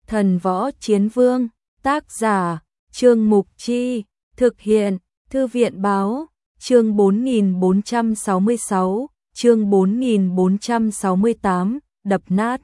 Thần Võ Chiến Vương, tác giả, Trương Mục Chi, thực hiện, Thư viện Báo, chương 4466, chương 4468, đập nát.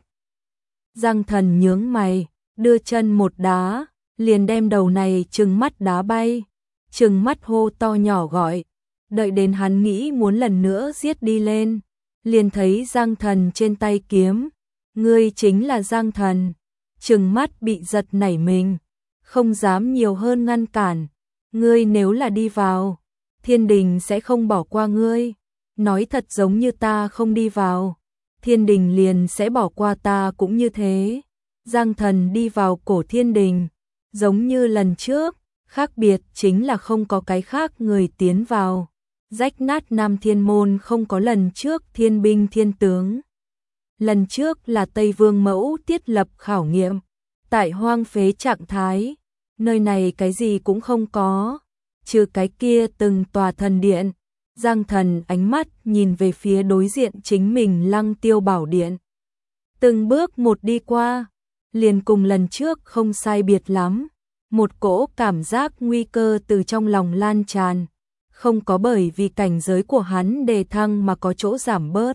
Giang Thần nhướng mày, đưa chân một đá, liền đem đầu này trừng mắt đá bay, trừng mắt hô to nhỏ gọi. Đợi đến hắn nghĩ muốn lần nữa giết đi lên, liền thấy Giang Thần trên tay kiếm. Ngươi chính là Giang Thần. Trừng mắt bị giật nảy mình, không dám nhiều hơn ngăn cản. Ngươi nếu là đi vào, thiên đình sẽ không bỏ qua ngươi. Nói thật giống như ta không đi vào, thiên đình liền sẽ bỏ qua ta cũng như thế. Giang Thần đi vào cổ thiên đình, giống như lần trước, khác biệt chính là không có cái khác người tiến vào. Rách nát Nam Thiên Môn không có lần trước thiên binh thiên tướng. Lần trước là Tây Vương Mẫu thiết lập khảo nghiệm, tại hoang phế trạng thái, nơi này cái gì cũng không có, trừ cái kia từng tòa thần điện. Giang Thần ánh mắt nhìn về phía đối diện chính mình Lăng Tiêu Bảo Điện. Từng bước một đi qua, liền cùng lần trước không sai biệt lắm, một cỗ cảm giác nguy cơ từ trong lòng lan tràn, không có bởi vì cảnh giới của hắn đề thăng mà có chỗ giảm bớt.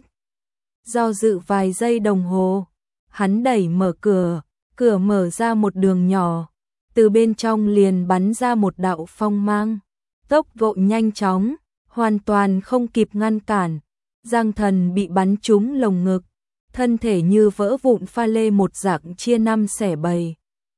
Do dự vài giây đồng hồ, hắn đẩy mở cửa, cửa mở ra một đường nhỏ, từ bên trong liền bắn ra một đạo phong mang, tốc độ nhanh chóng, hoàn toàn không kịp ngăn cản. Giang Thần bị bắn trúng lồng ngực, thân thể như vỡ vụn pha lê một dạng chia năm xẻ bảy.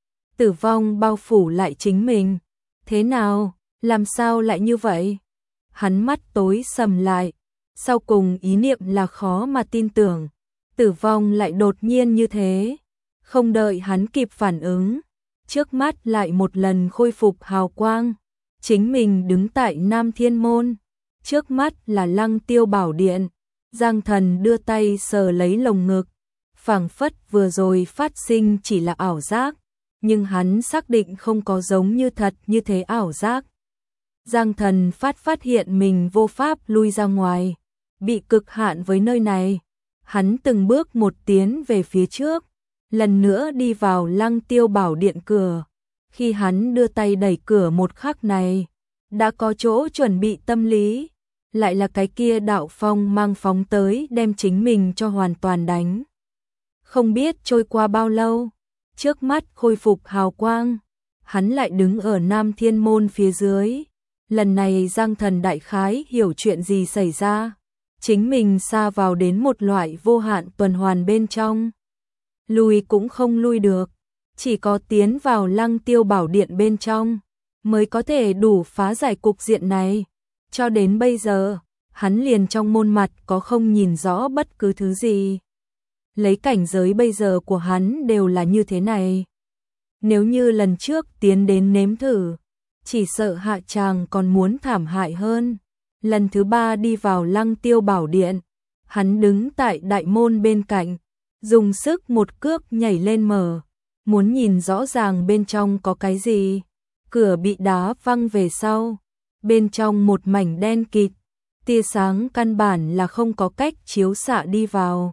Tử vong bao phủ lại chính mình. Thế nào, làm sao lại như vậy? Hắn mắt tối sầm lại, sau cùng ý niệm là khó mà tin tưởng, tử vong lại đột nhiên như thế. Không đợi hắn kịp phản ứng, trước mắt lại một lần khôi phục hào quang. Chính mình đứng tại Nam Thiên Môn, trước mắt là Lăng Tiêu Bảo Điện. Giang Thần đưa tay sờ lấy lồng ngực, phảng phất vừa rồi phát sinh chỉ là ảo giác, nhưng hắn xác định không có giống như thật như thế ảo giác. Giang Thần phát hiện mình vô pháp lui ra ngoài, bị cực hạn với nơi này. Hắn từng bước một tiến về phía trước, lần nữa đi vào Lăng Tiêu Bảo Điện cửa. Khi hắn đưa tay đẩy cửa một khắc này, đã có chỗ chuẩn bị tâm lý, lại là cái kia đạo phong mang phóng tới đem chính mình cho hoàn toàn đánh. Không biết trôi qua bao lâu, trước mắt khôi phục hào quang, hắn lại đứng ở Nam Thiên Môn phía dưới. Lần này Giang Thần đại khái hiểu chuyện gì xảy ra, chính mình sa vào đến một loại vô hạn tuần hoàn bên trong. Lui cũng không lui được, chỉ có tiến vào Lăng Tiêu Bảo Điện bên trong mới có thể đủ phá giải cục diện này. Cho đến bây giờ, hắn liền trong môn mặt có không nhìn rõ bất cứ thứ gì. Lấy cảnh giới bây giờ của hắn đều là như thế này. Nếu như lần trước tiến đến nếm thử, chỉ sợ hạ tràng còn muốn thảm hại hơn. Lần thứ ba đi vào Lăng Tiêu Bảo Điện, hắn đứng tại đại môn bên cạnh, dùng sức một cước nhảy lên mở, muốn nhìn rõ ràng bên trong có cái gì. Cửa bị đá văng về sau, bên trong một mảnh đen kịt, tia sáng căn bản là không có cách chiếu xạ đi vào.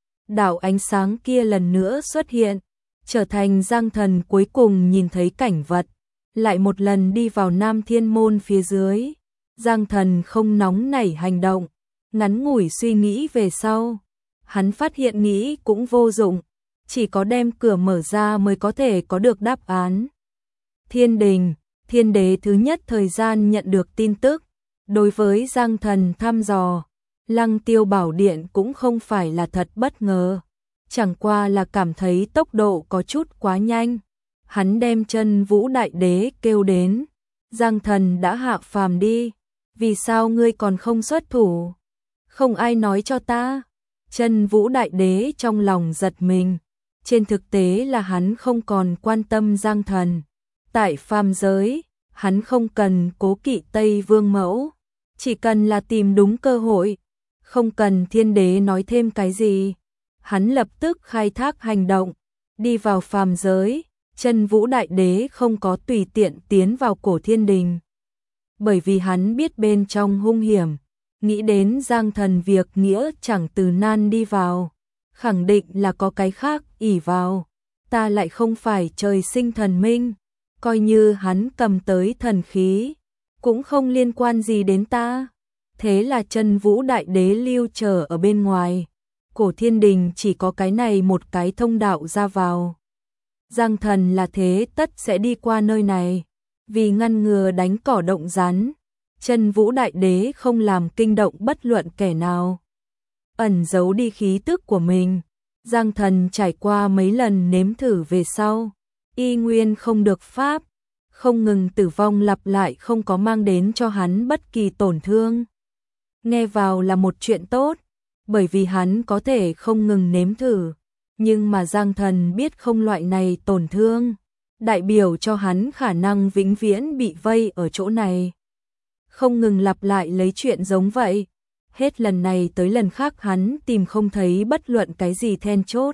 Đạo ánh sáng kia lần nữa xuất hiện, trở thành Giang Thần cuối cùng nhìn thấy cảnh vật. Lại một lần đi vào Nam Thiên Môn phía dưới, Giang Thần không nóng nảy hành động, ngắn ngủi suy nghĩ về sau. Hắn phát hiện nghĩ cũng vô dụng, chỉ có đem cửa mở ra mới có thể có được đáp án. Thiên đình, thiên đế thứ nhất thời gian nhận được tin tức, đối với Giang Thần thăm dò, Lăng Tiêu Bảo Điện cũng không phải là thật bất ngờ, chẳng qua là cảm thấy tốc độ có chút quá nhanh. Hắn đem Chân Vũ Đại Đế kêu đến, Giang Thần đã hạ phàm đi, vì sao ngươi còn không xuất thủ? Không ai nói cho ta. Chân Vũ Đại Đế trong lòng giật mình, trên thực tế là hắn không còn quan tâm Giang Thần. Tại phàm giới, hắn không cần cố kỵ Tây Vương Mẫu, chỉ cần là tìm đúng cơ hội, không cần thiên đế nói thêm cái gì. Hắn lập tức khai thác hành động, đi vào phàm giới. Chân Vũ Đại Đế không có tùy tiện tiến vào cổ thiên đình, bởi vì hắn biết bên trong hung hiểm, nghĩ đến Giang Thần việc nghĩa chẳng từ nan đi vào, khẳng định là có cái khác ỷ vào. ta lại không phải trời sinh thần minh, coi như hắn cầm tới thần khí, cũng không liên quan gì đến ta. Thế là Chân Vũ Đại Đế lưu chờ ở bên ngoài, Cổ Thiên Đình chỉ có cái này một cái thông đạo ra vào. Giang Thần là thế tất sẽ đi qua nơi này, vì ngăn ngừa đánh cỏ động rắn, Chân Vũ Đại Đế không làm kinh động bất luận kẻ nào, ẩn giấu đi khí tức của mình. Giang Thần trải qua mấy lần nếm thử về sau, y nguyên không được pháp, không ngừng tử vong lặp lại không có mang đến cho hắn bất kỳ tổn thương. Nghe vào là một chuyện tốt, bởi vì hắn có thể không ngừng nếm thử, nhưng mà Giang Thần biết không loại này tổn thương, đại biểu cho hắn khả năng vĩnh viễn bị vây ở chỗ này. Không ngừng lặp lại lấy chuyện giống vậy, hết lần này tới lần khác hắn tìm không thấy bất luận cái gì then chốt.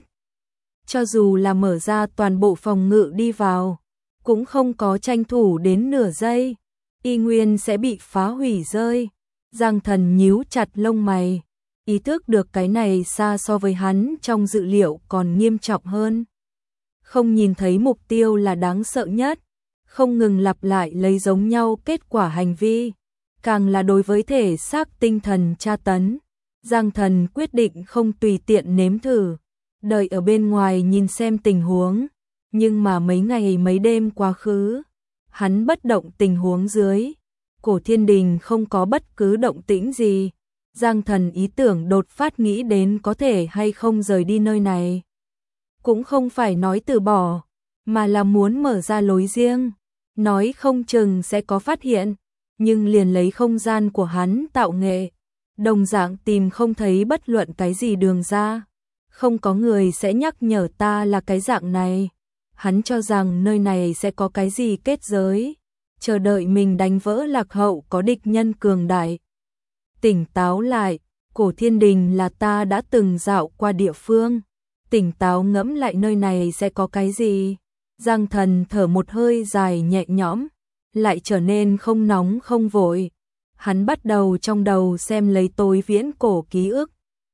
Cho dù là mở ra toàn bộ phòng ngự đi vào, cũng không có tranh thủ đến nửa giây, y nguyên sẽ bị phá hủy rơi. Giang Thần nhíu chặt lông mày, ý thức được cái này xa so với hắn trong dự liệu còn nghiêm trọng hơn. Không nhìn thấy mục tiêu là đáng sợ nhất, không ngừng lặp lại lấy giống nhau kết quả hành vi, càng là đối với thể xác tinh thần tra tấn. Giang Thần quyết định không tùy tiện nếm thử, đợi ở bên ngoài nhìn xem tình huống, nhưng mà mấy ngày mấy đêm quá khứ, hắn bất động tình huống dưới, Cổ Thiên Đình không có bất cứ động tĩnh gì. Giang Thần ý tưởng đột phát nghĩ đến có thể hay không rời đi nơi này. Cũng không phải nói từ bỏ, mà là muốn mở ra lối riêng, nói không chừng sẽ có phát hiện, nhưng liền lấy không gian của hắn tạo nghệ, đồng dạng tìm không thấy bất luận cái gì đường ra. Không có người sẽ nhắc nhở ta là cái dạng này. Hắn cho rằng nơi này sẽ có cái gì kết giới, chờ đợi mình đánh vỡ lạc hậu có địch nhân cường đại. Tỉnh táo lại, Cổ Thiên Đình là ta đã từng dạo qua địa phương, tỉnh táo ngẫm lại nơi này sẽ có cái gì. Giang Thần thở một hơi dài nhẹ nhõm, lại trở nên không nóng không vội. Hắn bắt đầu trong đầu xem lấy tối viễn cổ ký ức.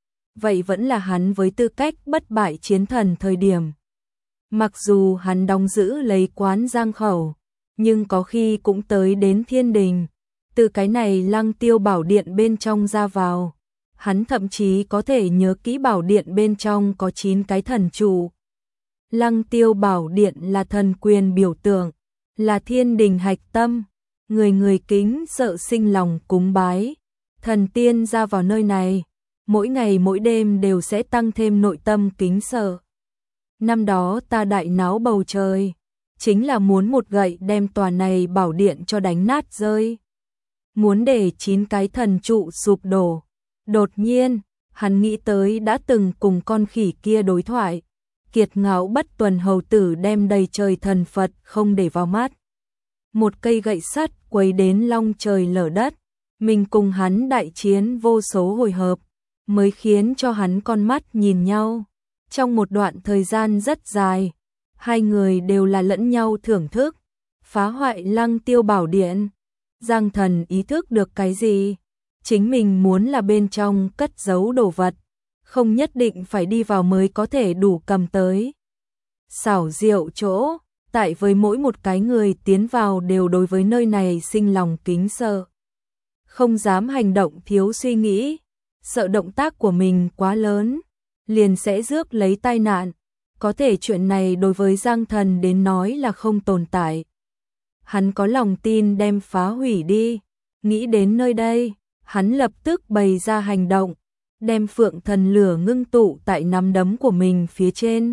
Vậy vẫn là hắn với tư cách bất bại chiến thần thời điểm. Mặc dù hắn đóng giữ lấy quán Giang Khẩu, nhưng có khi cũng tới đến Thiên Đình, từ cái này Lăng Tiêu Bảo Điện bên trong ra vào. Hắn thậm chí có thể nhớ kỹ bảo điện bên trong có 9 cái thần trụ. Lăng Tiêu Bảo Điện là thần quyền biểu tượng, là Thiên Đình hạch tâm, người người kính sợ sinh lòng cúng bái. Thần tiên ra vào nơi này, mỗi ngày mỗi đêm đều sẽ tăng thêm nội tâm kính sợ. Năm đó ta đại náo bầu trời, chính là muốn một gậy đem tòa này bảo điện cho đánh nát rơi. Muốn để 9 cái thần trụ sụp đổ. Đột nhiên, hắn nghĩ tới đã từng cùng con khỉ kia đối thoại. Kiệt ngạo bất tuần hầu tử đem đầy trời thần Phật không để vào mắt. Một cây gậy sắt quấy đến long trời lở đất. Mình cùng hắn đại chiến vô số hồi hợp, mới khiến cho hắn con mắt nhìn nhau. Trong một đoạn thời gian rất dài, hai người đều là lẫn nhau thưởng thức. Phá hoại Lăng Tiêu Bảo Điện. Giang Thần ý thức được cái gì? Chính mình muốn là bên trong cất giấu đồ vật, không nhất định phải đi vào mới có thể đủ cầm tới. Xảo diệu chỗ, tại với mỗi một cái người tiến vào đều đối với nơi này sinh lòng kính sợ. Không dám hành động thiếu suy nghĩ, sợ động tác của mình quá lớn, liền sẽ rước lấy tai nạn. Có thể chuyện này đối với Giang Thần đến nói là không tồn tại. Hắn có lòng tin đem phá hủy đi. Nghĩ đến nơi đây, hắn lập tức bày ra hành động, đem Phượng Thần lửa ngưng tụ tại nắm đấm của mình phía trên.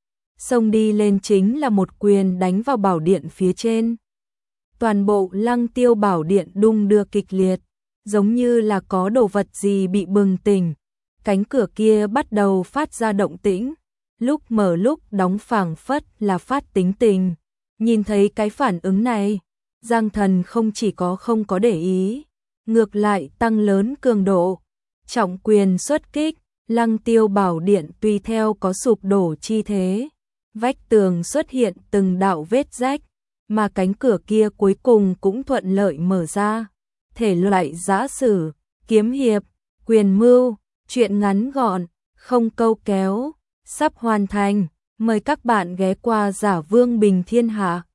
Xông đi lên chính là một quyền đánh vào bảo điện phía trên. Toàn bộ Lăng Tiêu Bảo Điện đung đưa kịch liệt, giống như là có đồ vật gì bị bừng tỉnh. Cánh cửa kia bắt đầu phát ra động tĩnh, lúc mở lúc đóng phảng phất là phát tính tình. Nhìn thấy cái phản ứng này, Giang Thần không chỉ có không có để ý, ngược lại tăng lớn cường độ. Trọng quyền xuất kích, Lăng Tiêu Bảo Điện tùy theo có sụp đổ chi thế. Vách tường xuất hiện từng đạo vết rách, mà cánh cửa kia cuối cùng cũng thuận lợi mở ra. Thể loại giã sử, kiếm hiệp, quyền mưu, chuyện ngắn gọn, không câu kéo, sắp hoàn thành. Mời các bạn ghé qua Giả Vương Bình Thiên Hạ.